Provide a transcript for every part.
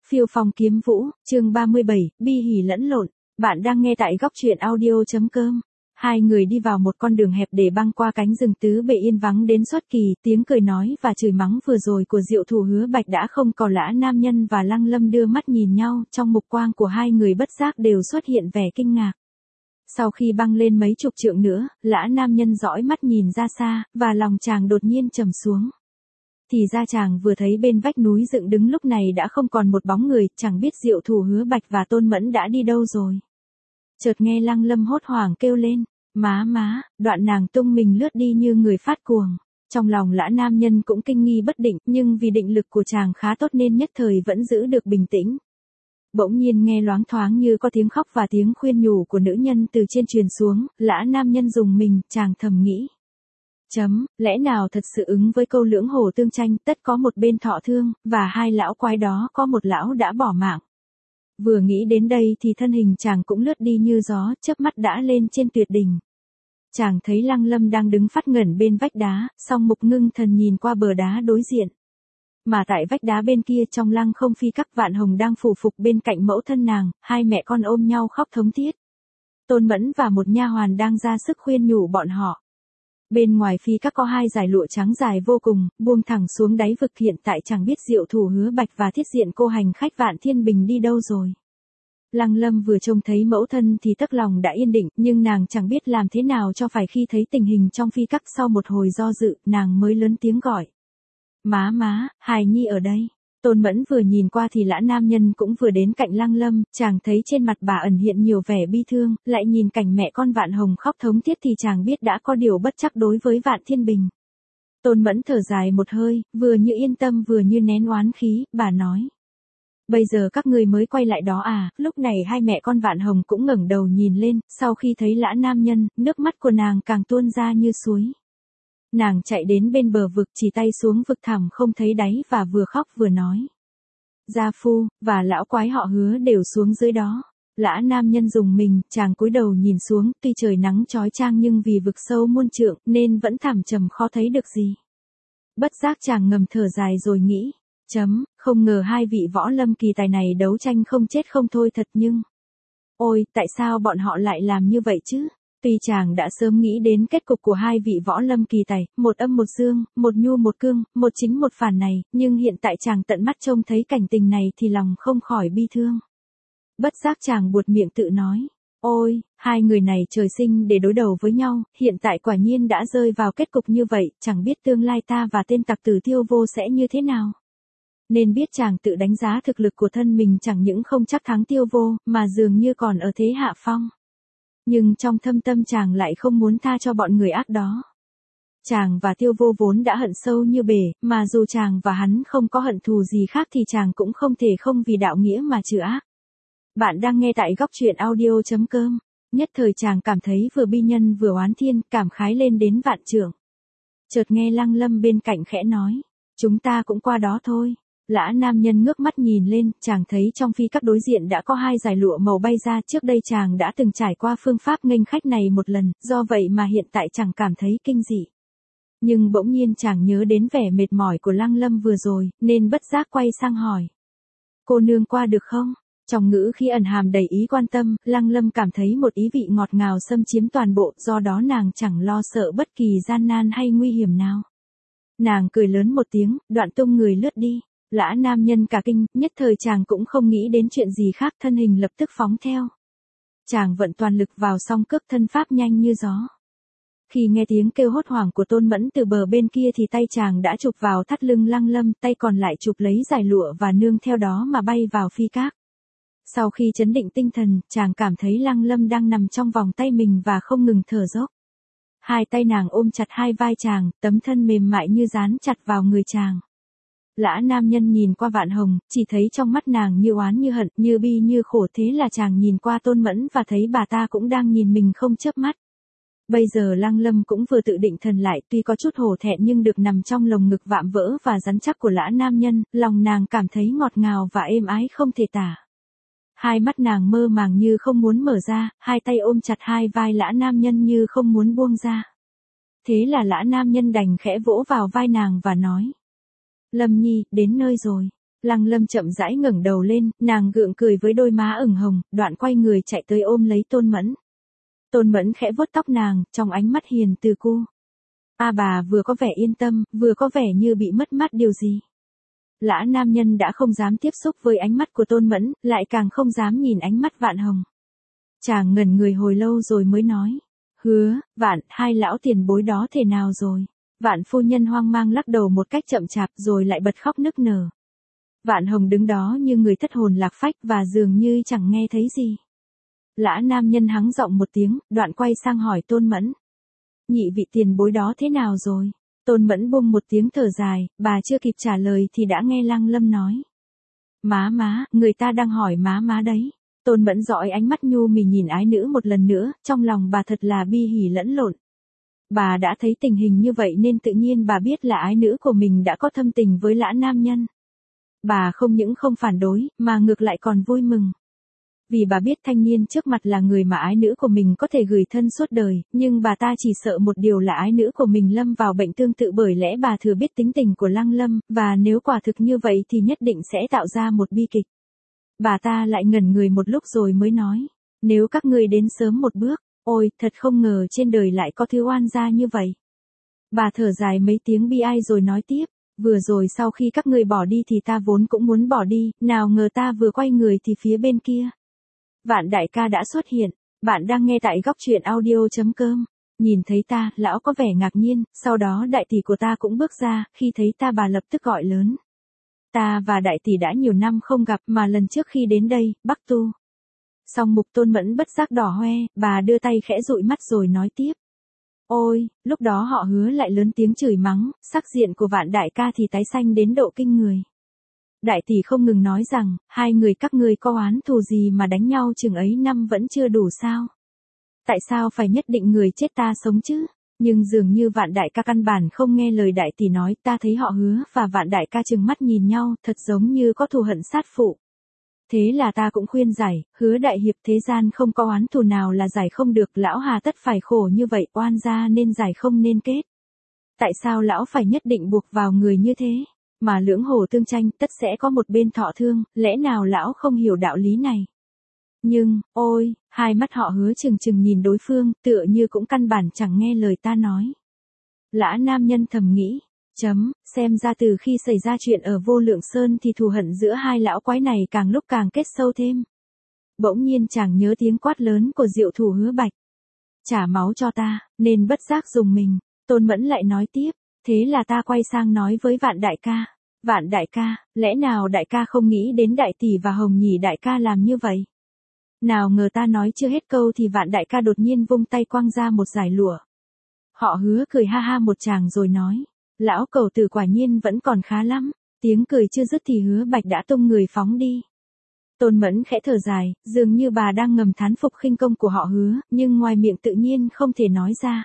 Phiêu phong kiếm vũ, chương 37, bi hỉ lẫn lộn. Bạn đang nghe tại góc truyện audio.com. Hai người đi vào một con đường hẹp để băng qua cánh rừng tứ bề yên vắng đến xuất kỳ, tiếng cười nói và chửi mắng vừa rồi của Diệu Thủ Hứa Bạch đã không còn. Lã Nam Nhân và Lăng Lâm đưa mắt nhìn nhau, trong mục quang của hai người bất giác đều xuất hiện vẻ kinh ngạc. Sau khi băng lên mấy chục trượng nữa, Lã Nam Nhân dõi mắt nhìn ra xa, và lòng chàng đột nhiên trầm xuống. Thì ra chàng vừa thấy bên vách núi dựng đứng lúc này đã không còn một bóng người, chẳng biết Diệu Thủ Hứa Bạch và Tôn Mẫn đã đi đâu rồi. Chợt nghe Lăng Lâm hốt hoảng kêu lên, má, đoạn nàng tung mình lướt đi như người phát cuồng. Trong lòng Lã Nam Nhân cũng kinh nghi bất định, nhưng vì định lực của chàng khá tốt nên nhất thời vẫn giữ được bình tĩnh. Bỗng nhiên nghe loáng thoáng như có tiếng khóc và tiếng khuyên nhủ của nữ nhân từ trên truyền xuống, Lã Nam Nhân rùng mình, chàng thầm nghĩ. Lẽ nào thật sự ứng với câu lưỡng hồ tương tranh, tất có một bên thọ thương, và hai lão quái đó có một lão đã bỏ mạng. Vừa nghĩ đến đây thì thân hình chàng cũng lướt đi như gió, chớp mắt đã lên trên tuyệt đỉnh. Chàng thấy Lăng Lâm đang đứng phát ngẩn bên vách đá, song mục ngưng thần nhìn qua bờ đá đối diện. Mà tại vách đá bên kia trong Lăng Không Phi các Vạn Hồng đang phủ phục bên cạnh mẫu thân nàng, hai mẹ con ôm nhau khóc thống thiết. Tôn Mẫn và một nha hoàn đang ra sức khuyên nhủ bọn họ. Bên ngoài phi các có hai dải lụa trắng dài vô cùng, buông thẳng xuống đáy vực, hiện tại chẳng biết Diệu Thủ Hứa Bạch và Thiết Diện cô hành khách Vạn Thiên Bình đi đâu rồi. Lăng Lâm vừa trông thấy mẫu thân thì tức lòng đã yên định, nhưng nàng chẳng biết làm thế nào cho phải. Khi thấy tình hình trong phi các, sau một hồi do dự, nàng mới lớn tiếng gọi. Má, hài nhi ở đây. Tôn Mẫn vừa nhìn qua thì Lã Nam Nhân cũng vừa đến cạnh Lăng Lâm, chàng thấy trên mặt bà ẩn hiện nhiều vẻ bi thương, lại nhìn cảnh mẹ con Vạn Hồng khóc thống thiết thì chàng biết đã có điều bất trắc đối với Vạn Thiên Bình. Tôn Mẫn thở dài một hơi, vừa như yên tâm vừa như nén oán khí, bà nói. Bây giờ các ngươi mới quay lại đó à? Lúc này hai mẹ con Vạn Hồng cũng ngẩng đầu nhìn lên, sau khi thấy Lã Nam Nhân, nước mắt của nàng càng tuôn ra như suối. Nàng chạy đến bên bờ vực, chỉ tay xuống vực thẳm không thấy đáy và vừa khóc vừa nói. Gia phu, và lão quái họ Hứa đều xuống dưới đó. Lã Nam Nhân rùng mình, chàng cúi đầu nhìn xuống, tuy trời nắng chói chang nhưng vì vực sâu muôn trượng, nên vẫn thẳm trầm khó thấy được gì. Bất giác chàng ngầm thở dài rồi nghĩ. Không ngờ hai vị võ lâm kỳ tài này đấu tranh không chết không thôi thật nhưng. Ôi, tại sao bọn họ lại làm như vậy chứ? Tuy chàng đã sớm nghĩ đến kết cục của hai vị võ lâm kỳ tài, một âm một dương, một nhu một cương, một chính một phản này, nhưng hiện tại chàng tận mắt trông thấy cảnh tình này thì lòng không khỏi bi thương. Bất giác chàng buột miệng tự nói, ôi, hai người này trời sinh để đối đầu với nhau, hiện tại quả nhiên đã rơi vào kết cục như vậy, chẳng biết tương lai ta và tên tặc tử Tiêu Vô sẽ như thế nào. Nên biết chàng tự đánh giá thực lực của thân mình chẳng những không chắc thắng Tiêu Vô, mà dường như còn ở thế hạ phong. Nhưng trong thâm tâm chàng lại không muốn tha cho bọn người ác đó. Chàng và Tiêu Vô vốn đã hận sâu như bể, mà dù chàng và hắn không có hận thù gì khác thì chàng cũng không thể không vì đạo nghĩa mà trừ ác. Bạn đang nghe tại góc truyện audio.com. Nhất thời chàng cảm thấy vừa bi nhân vừa oán thiên, cảm khái lên đến vạn trượng. Chợt nghe Lăng Lâm bên cạnh khẽ nói, chúng ta cũng qua đó thôi. Lã Nam Nhân ngước mắt nhìn lên, chàng thấy trong phi các đối diện đã có hai dải lụa màu bay ra, trước đây chàng đã từng trải qua phương pháp nghênh khách này một lần, do vậy mà hiện tại chẳng cảm thấy kinh dị. Nhưng bỗng nhiên chàng nhớ đến vẻ mệt mỏi của Lăng Lâm vừa rồi, nên bất giác quay sang hỏi. Cô nương qua được không? Trong ngữ khi ẩn hàm đầy ý quan tâm, Lăng Lâm cảm thấy một ý vị ngọt ngào xâm chiếm toàn bộ, do đó nàng chẳng lo sợ bất kỳ gian nan hay nguy hiểm nào. Nàng cười lớn một tiếng, đoạn tung người lướt đi. Lã Nam Nhân cả kinh, nhất thời chàng cũng không nghĩ đến chuyện gì khác, thân hình lập tức phóng theo. Chàng vận toàn lực vào song cước, thân pháp nhanh như gió. Khi nghe tiếng kêu hốt hoảng của Tôn Mẫn từ bờ bên kia thì tay chàng đã chụp vào thắt lưng Lăng Lâm, tay còn lại chụp lấy dải lụa và nương theo đó mà bay vào phi các. Sau khi chấn định tinh thần, chàng cảm thấy Lăng Lâm đang nằm trong vòng tay mình và không ngừng thở dốc. Hai tay nàng ôm chặt hai vai chàng, tấm thân mềm mại như dán chặt vào người chàng. Lã Nam Nhân nhìn qua Vạn Hồng, chỉ thấy trong mắt nàng như oán như hận, như bi như khổ, thế là chàng nhìn qua Tôn Mẫn và thấy bà ta cũng đang nhìn mình không chớp mắt. Bây giờ Lăng Lâm cũng vừa tự định thần lại, tuy có chút hổ thẹn nhưng được nằm trong lồng ngực vạm vỡ và rắn chắc của Lã Nam Nhân, lòng nàng cảm thấy ngọt ngào và êm ái không thể tả. Hai mắt nàng mơ màng như không muốn mở ra, hai tay ôm chặt hai vai Lã Nam Nhân như không muốn buông ra. Thế là Lã Nam Nhân đành khẽ vỗ vào vai nàng và nói. Lâm Nhi, đến nơi rồi. Lăng Lâm chậm rãi ngẩng đầu lên, nàng gượng cười với đôi má ửng hồng, đoạn quay người chạy tới ôm lấy Tôn Mẫn. Tôn Mẫn khẽ vuốt tóc nàng, trong ánh mắt hiền từ cu. Bà vừa có vẻ yên tâm, vừa có vẻ như bị mất mát điều gì. Lã nam nhân đã không dám tiếp xúc với ánh mắt của Tôn Mẫn, lại càng không dám nhìn ánh mắt Vạn Hồng. Chàng ngẩn người hồi lâu rồi mới nói. Hứa, Vạn, hai lão tiền bối đó thế nào rồi? Vạn phu nhân hoang mang lắc đầu một cách chậm chạp rồi lại bật khóc nức nở. Vạn Hồng đứng đó như người thất hồn lạc phách và dường như chẳng nghe thấy gì. Lã nam nhân hắng giọng một tiếng, đoạn quay sang hỏi Tôn Mẫn. Nhị vị tiền bối đó thế nào rồi? Tôn Mẫn buông một tiếng thở dài, bà chưa kịp trả lời thì đã nghe Lăng Lâm nói. Má, người ta đang hỏi má đấy. Tôn Mẫn dõi ánh mắt nhu mì nhìn ái nữ một lần nữa, trong lòng bà thật là bi hỉ lẫn lộn. Bà đã thấy tình hình như vậy nên tự nhiên bà biết là ái nữ của mình đã có thâm tình với Lã nam nhân. Bà không những không phản đối, mà ngược lại còn vui mừng. Vì bà biết thanh niên trước mặt là người mà ái nữ của mình có thể gửi thân suốt đời, nhưng bà ta chỉ sợ một điều là ái nữ của mình lâm vào bệnh tương tự, bởi lẽ bà thừa biết tính tình của Lăng Lâm, và nếu quả thực như vậy thì nhất định sẽ tạo ra một bi kịch. Bà ta lại ngẩn người một lúc rồi mới nói, nếu các ngươi đến sớm một bước, ôi, thật không ngờ trên đời lại có thứ oan gia như vậy. Bà thở dài mấy tiếng bi ai rồi nói tiếp, vừa rồi sau khi các ngươi bỏ đi thì ta vốn cũng muốn bỏ đi, nào ngờ ta vừa quay người thì phía bên kia. Vạn đại ca đã xuất hiện, bạn đang nghe tại góc truyện audio.com. Nhìn thấy ta, lão có vẻ ngạc nhiên, sau đó đại tỷ của ta cũng bước ra, khi thấy ta bà lập tức gọi lớn. Ta và đại tỷ đã nhiều năm không gặp mà lần trước khi đến đây, Bắc Tu. Song mục Tôn Mẫn bất giác đỏ hoe, bà đưa tay khẽ dụi mắt rồi nói tiếp. Ôi, lúc đó họ Hứa lại lớn tiếng chửi mắng, sắc diện của Vạn đại ca thì tái xanh đến độ kinh người. Đại tỷ không ngừng nói rằng, hai người các ngươi có oán thù gì mà đánh nhau chừng ấy năm vẫn chưa đủ sao? Tại sao phải nhất định người chết ta sống chứ? Nhưng dường như Vạn đại ca căn bản không nghe lời đại tỷ nói, ta thấy họ Hứa và Vạn đại ca trừng mắt nhìn nhau, thật giống như có thù hận sát phụ. Thế là ta cũng khuyên giải, Hứa đại hiệp, thế gian không có oán thù nào là giải không được, lão hà tất phải khổ như vậy, oan gia nên giải không nên kết. Tại sao lão phải nhất định buộc vào người như thế? Mà lưỡng hồ tương tranh, tất sẽ có một bên thọ thương, lẽ nào lão không hiểu đạo lý này? Nhưng, ôi, hai mắt họ Hứa trừng trừng nhìn đối phương, tựa như cũng căn bản chẳng nghe lời ta nói. Lã nam nhân thầm nghĩ, xem ra từ khi xảy ra chuyện ở Vô Lượng Sơn thì thù hận giữa hai lão quái này càng lúc càng kết sâu thêm. Bỗng nhiên chàng nhớ tiếng quát lớn của Diệu Thủ Hứa Bạch. Trả máu cho ta, nên bất giác dùng mình. Tôn Mẫn lại nói tiếp, thế là ta quay sang nói với Vạn đại ca. Vạn đại ca, lẽ nào đại ca không nghĩ đến đại tỷ và Hồng Nhỉ đại ca làm như vậy? Nào ngờ ta nói chưa hết câu thì Vạn đại ca đột nhiên vung tay quăng ra một dải lụa. Họ Hứa cười ha ha một tràng rồi nói, lão cầu tử quả nhiên vẫn còn khá lắm. Tiếng cười chưa dứt thì Hứa Bạch đã tung người phóng đi. Tôn Mẫn khẽ thở dài, dường như bà đang ngầm thán phục khinh công của họ Hứa, nhưng ngoài miệng tự nhiên không thể nói ra.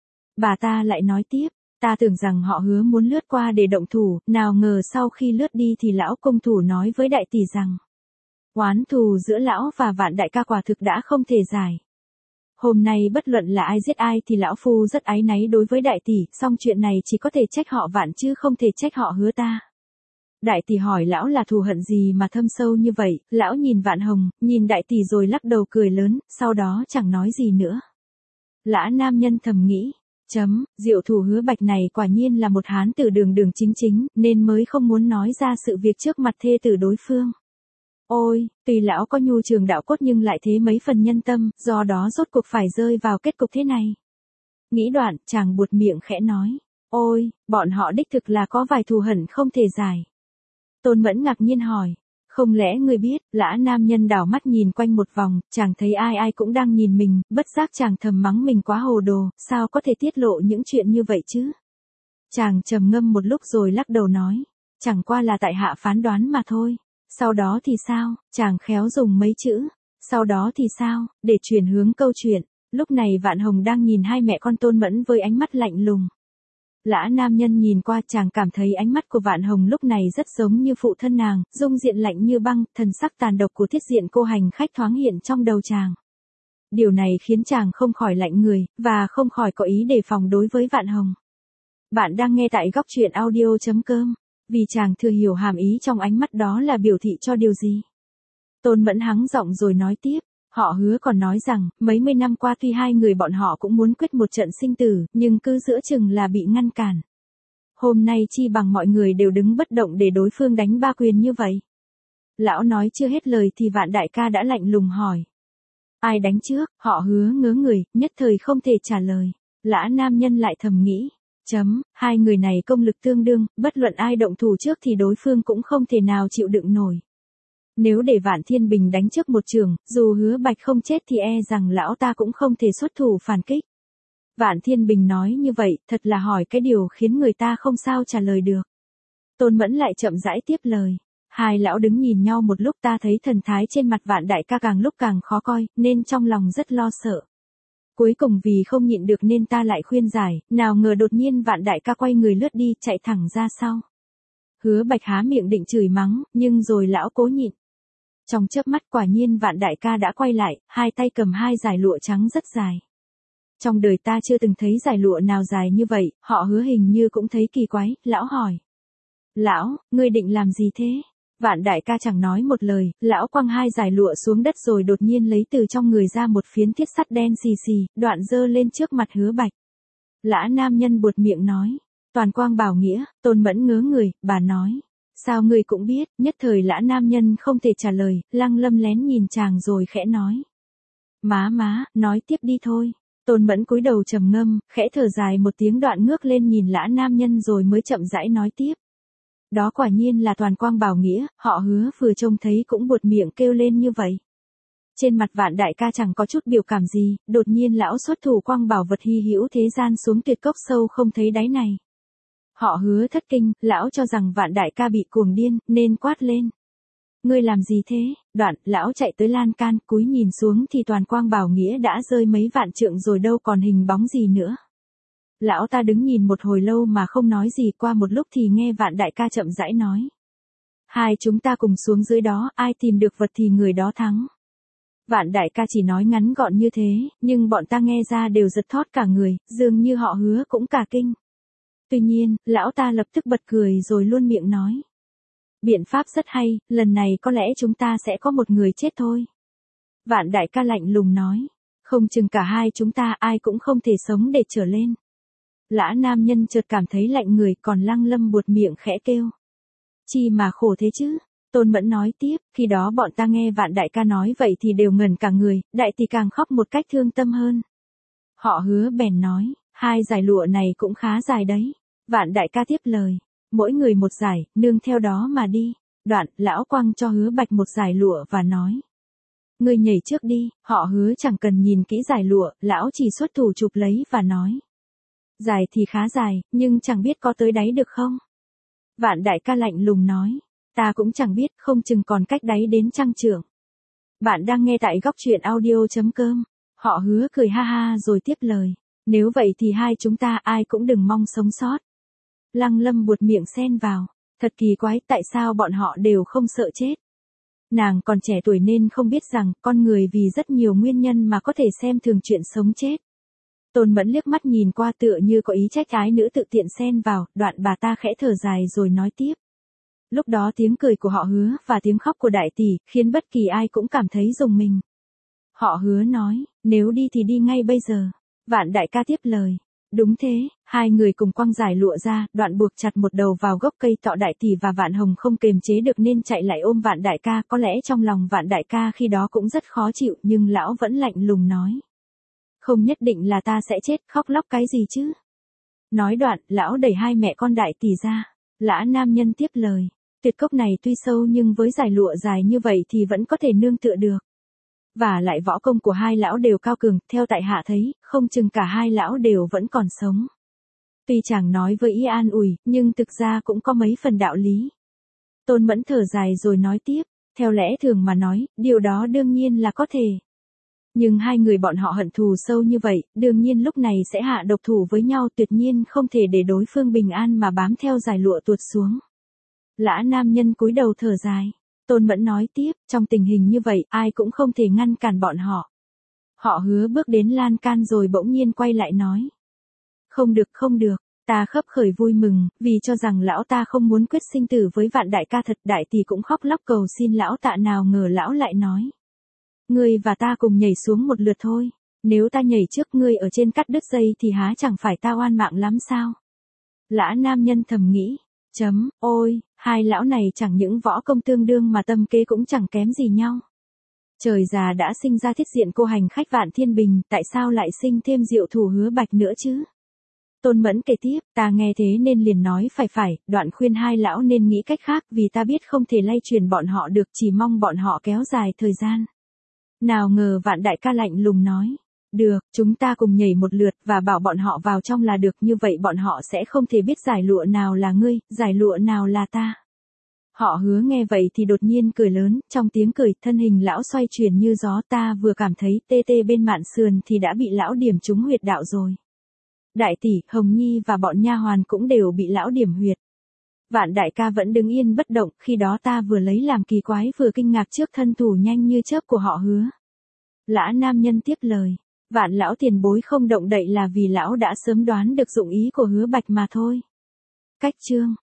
Bà ta lại nói tiếp, ta tưởng rằng họ Hứa muốn lướt qua để động thủ, nào ngờ sau khi lướt đi thì lão công thủ nói với đại tỷ rằng, oán thù giữa lão và Vạn đại ca quả thực đã không thể giải. Hôm nay bất luận là ai giết ai thì lão phu rất áy náy đối với đại tỷ, song chuyện này chỉ có thể trách họ Vạn chứ không thể trách họ Hứa ta. Đại tỷ hỏi lão là thù hận gì mà thâm sâu như vậy, lão nhìn Vạn Hồng, nhìn đại tỷ rồi lắc đầu cười lớn, sau đó chẳng nói gì nữa. Lã nam nhân thầm nghĩ, Diệu Thủ Hứa Bạch này quả nhiên là một hán tử đường đường chính chính, nên mới không muốn nói ra sự việc trước mặt thê tử đối phương. Ôi, tuy lão có nhu trường đạo cốt nhưng lại thế mấy phần nhân tâm, do đó rốt cuộc phải rơi vào kết cục thế này. Nghĩ đoạn, chàng buột miệng khẽ nói, ôi, bọn họ đích thực là có vài thù hận không thể giải. Tôn Mẫn ngạc nhiên hỏi, không lẽ ngươi biết? Lã nam nhân đảo mắt nhìn quanh một vòng, chàng thấy ai ai cũng đang nhìn mình, bất giác chàng thầm mắng mình quá hồ đồ, sao có thể tiết lộ những chuyện như vậy chứ? Chàng trầm ngâm một lúc rồi lắc đầu nói, chẳng qua là tại hạ phán đoán mà thôi. Sau đó thì sao? Chàng khéo dùng mấy chữ, sau đó thì sao, để chuyển hướng câu chuyện. Lúc này Vạn Hồng đang nhìn hai mẹ con Tôn Mẫn với ánh mắt lạnh lùng. Lã nam nhân nhìn qua, chàng cảm thấy ánh mắt của Vạn Hồng lúc này rất giống như phụ thân nàng, dung diện lạnh như băng, thần sắc tàn độc của Thiết Diện cô hành khách thoáng hiện trong đầu chàng. Điều này khiến chàng không khỏi lạnh người, và không khỏi có ý đề phòng đối với Vạn Hồng. Bạn đang nghe tại góc truyện audio.com. Vì chàng thừa hiểu hàm ý trong ánh mắt đó là biểu thị cho điều gì. Tôn Mẫn hắng giọng rồi nói tiếp, họ Hứa còn nói rằng, mấy mươi năm qua tuy hai người bọn họ cũng muốn quyết một trận sinh tử, nhưng cứ giữa chừng là bị ngăn cản. Hôm nay chi bằng mọi người đều đứng bất động để đối phương đánh ba quyền như vậy. Lão nói chưa hết lời thì Vạn đại ca đã lạnh lùng hỏi. Ai đánh trước, họ Hứa ngớ người, nhất thời không thể trả lời. Lã nam nhân lại thầm nghĩ. Hai người này công lực tương đương, bất luận ai động thủ trước thì đối phương cũng không thể nào chịu đựng nổi. Nếu để Vạn Thiên Bình đánh trước một trường, dù Hứa Bạch không chết thì e rằng lão ta cũng không thể xuất thủ phản kích. Vạn Thiên Bình nói như vậy, thật là hỏi cái điều khiến người ta không sao trả lời được. Tôn Mẫn lại chậm rãi tiếp lời. Hai lão đứng nhìn nhau một lúc, ta thấy thần thái trên mặt Vạn đại ca càng lúc càng khó coi, nên trong lòng rất lo sợ. Cuối cùng vì không nhịn được nên ta lại khuyên giải, nào ngờ đột nhiên Vạn đại ca quay người lướt đi, chạy thẳng ra sau. Hứa Bạch há miệng định chửi mắng, nhưng rồi lão cố nhịn. Trong chớp mắt quả nhiên Vạn đại ca đã quay lại, hai tay cầm hai dải lụa trắng rất dài. Trong đời ta chưa từng thấy dải lụa nào dài như vậy, họ Hứa hình như cũng thấy kỳ quái, lão hỏi. Lão, ngươi định làm gì thế? Vạn đại ca chẳng nói một lời, lão quăng hai dải lụa xuống đất rồi đột nhiên lấy từ trong người ra một phiến thiết sắt đen xì xì, đoạn giơ lên trước mặt Hứa Bạch. Lã nam nhân buột miệng nói. Toàn quang bảo nghĩa, Tôn Mẫn ngớ người, bà nói. Sao ngươi cũng biết, nhất thời Lã nam nhân không thể trả lời, Lăng Lâm lén nhìn chàng rồi khẽ nói. Má, nói tiếp đi thôi. Tôn Mẫn cúi đầu trầm ngâm, khẽ thở dài một tiếng đoạn ngước lên nhìn Lã nam nhân rồi mới chậm rãi nói tiếp. Đó quả nhiên là Toàn quang bảo nghĩa, họ Hứa vừa trông thấy cũng buột miệng kêu lên như vậy. Trên mặt Vạn đại ca chẳng có chút biểu cảm gì, đột nhiên lão xuất thủ quang bảo vật hy hữu thế gian xuống tuyệt cốc sâu không thấy đáy này. Họ Hứa thất kinh, lão cho rằng Vạn đại ca bị cuồng điên, nên quát lên. Ngươi làm gì thế? Đoạn, lão chạy tới lan can, cúi nhìn xuống thì Toàn quang bảo nghĩa đã rơi mấy vạn trượng rồi đâu còn hình bóng gì nữa. Lão ta đứng nhìn một hồi lâu mà không nói gì, qua một lúc thì nghe Vạn đại ca chậm rãi nói. Hai chúng ta cùng xuống dưới đó, ai tìm được vật thì người đó thắng. Vạn đại ca chỉ nói ngắn gọn như thế, nhưng bọn ta nghe ra đều giật thót cả người, dường như họ Hứa cũng cả kinh. Tuy nhiên, lão ta lập tức bật cười rồi luôn miệng nói. Biện pháp rất hay, lần này có lẽ chúng ta sẽ có một người chết thôi. Vạn đại ca lạnh lùng nói. Không chừng cả hai chúng ta ai cũng không thể sống để trở lên. Lã nam nhân chợt cảm thấy lạnh người, còn Lăng Lâm buột miệng khẽ kêu. Chi mà khổ thế chứ? Tôn Mẫn nói tiếp, khi đó bọn ta nghe Vạn đại ca nói vậy thì đều ngẩn cả người, đại thì càng khóc một cách thương tâm hơn. Họ Hứa bèn nói, hai dải lụa này cũng khá dài đấy. Vạn đại ca tiếp lời, mỗi người một dải, nương theo đó mà đi. Đoạn, lão quăng cho Hứa Bạch một dải lụa và nói. Ngươi nhảy trước đi, họ Hứa chẳng cần nhìn kỹ dải lụa, lão chỉ xuất thủ chụp lấy và nói. Dài thì khá dài, nhưng chẳng biết có tới đáy được không? Vạn đại ca lạnh lùng nói. Ta cũng chẳng biết, không chừng còn cách đáy đến trăm trượng. Bạn đang nghe tại góc truyện audio.com. Họ Hứa cười ha ha rồi tiếp lời. Nếu vậy thì hai chúng ta ai cũng đừng mong sống sót. Lăng Lâm buột miệng xen vào. Thật kỳ quái, tại sao bọn họ đều không sợ chết? Nàng còn trẻ tuổi nên không biết rằng, con người vì rất nhiều nguyên nhân mà có thể xem thường chuyện sống chết. Tôn Mẫn liếc mắt nhìn qua tựa như có ý trách ái nữ tự tiện xen vào, đoạn bà ta khẽ thở dài rồi nói tiếp. Lúc đó tiếng cười của họ Hứa và tiếng khóc của đại tỷ, khiến bất kỳ ai cũng cảm thấy rùng mình. Họ Hứa nói, nếu đi thì đi ngay bây giờ. Vạn đại ca tiếp lời. Đúng thế, hai người cùng quăng giải lụa ra, đoạn buộc chặt một đầu vào gốc cây tọ đại tỷ và Vạn Hồng không kềm chế được nên chạy lại ôm Vạn đại ca. Có lẽ trong lòng Vạn đại ca khi đó cũng rất khó chịu, nhưng lão vẫn lạnh lùng nói. Không nhất định là ta sẽ chết, khóc lóc cái gì chứ? Nói đoạn, lão đẩy hai mẹ con đại tỷ ra. Lã nam nhân tiếp lời. Tuyệt cốc này tuy sâu nhưng với dải lụa dài như vậy thì vẫn có thể nương tựa được. Và lại võ công của hai lão đều cao cường, theo tại hạ thấy, không chừng cả hai lão đều vẫn còn sống. Tuy chàng nói với ý an ủi, nhưng thực ra cũng có mấy phần đạo lý. Tôn Mẫn thở dài rồi nói tiếp, theo lẽ thường mà nói, điều đó đương nhiên là có thể. Nhưng hai người bọn họ hận thù sâu như vậy, đương nhiên lúc này sẽ hạ độc thủ với nhau, tuyệt nhiên không thể để đối phương bình an mà bám theo dải lụa tuột xuống. Lã nam nhân cúi đầu thở dài. Tôn Mẫn nói tiếp, trong tình hình như vậy, ai cũng không thể ngăn cản bọn họ. Họ Hứa bước đến lan can rồi bỗng nhiên quay lại nói. Không được, Ta khấp khởi vui mừng, vì cho rằng lão ta không muốn quyết sinh tử với Vạn đại ca thật. Đại tỷ cũng khóc lóc cầu xin lão tạ, nào ngờ lão lại nói. Ngươi và ta cùng nhảy xuống một lượt thôi. Nếu ta nhảy trước ngươi ở trên cắt đứt dây thì há chẳng phải ta oan mạng lắm sao? Lã nam nhân thầm nghĩ. Ôi, hai lão này chẳng những võ công tương đương mà tâm kế cũng chẳng kém gì nhau. Trời già đã sinh ra thiết diện cô hành khách Vạn Thiên Bình, tại sao lại sinh thêm diệu thủ Hứa Bạch nữa chứ? Tôn Mẫn kể tiếp, ta nghe thế nên liền nói phải, đoạn khuyên hai lão nên nghĩ cách khác, vì ta biết không thể lay truyền bọn họ được, chỉ mong bọn họ kéo dài thời gian. Nào ngờ Vạn đại ca lạnh lùng nói, được, chúng ta cùng nhảy một lượt và bảo bọn họ vào trong là được, như vậy bọn họ sẽ không thể biết giải lụa nào là ngươi, giải lụa nào là ta. Họ Hứa nghe vậy thì đột nhiên cười lớn, trong tiếng cười, thân hình lão xoay chuyển như gió, ta vừa cảm thấy tê tê bên mạn sườn thì đã bị lão điểm trúng huyệt đạo rồi. Đại tỷ, Hồng Nhi và bọn nha hoàn cũng đều bị lão điểm huyệt. Vạn đại ca vẫn đứng yên bất động, khi đó ta vừa lấy làm kỳ quái vừa kinh ngạc trước thân thủ nhanh như chớp của họ Hứa. Lã nam nhân tiếp lời, Vạn lão tiền bối không động đậy là vì lão đã sớm đoán được dụng ý của Hứa Bạch mà thôi. Cách chương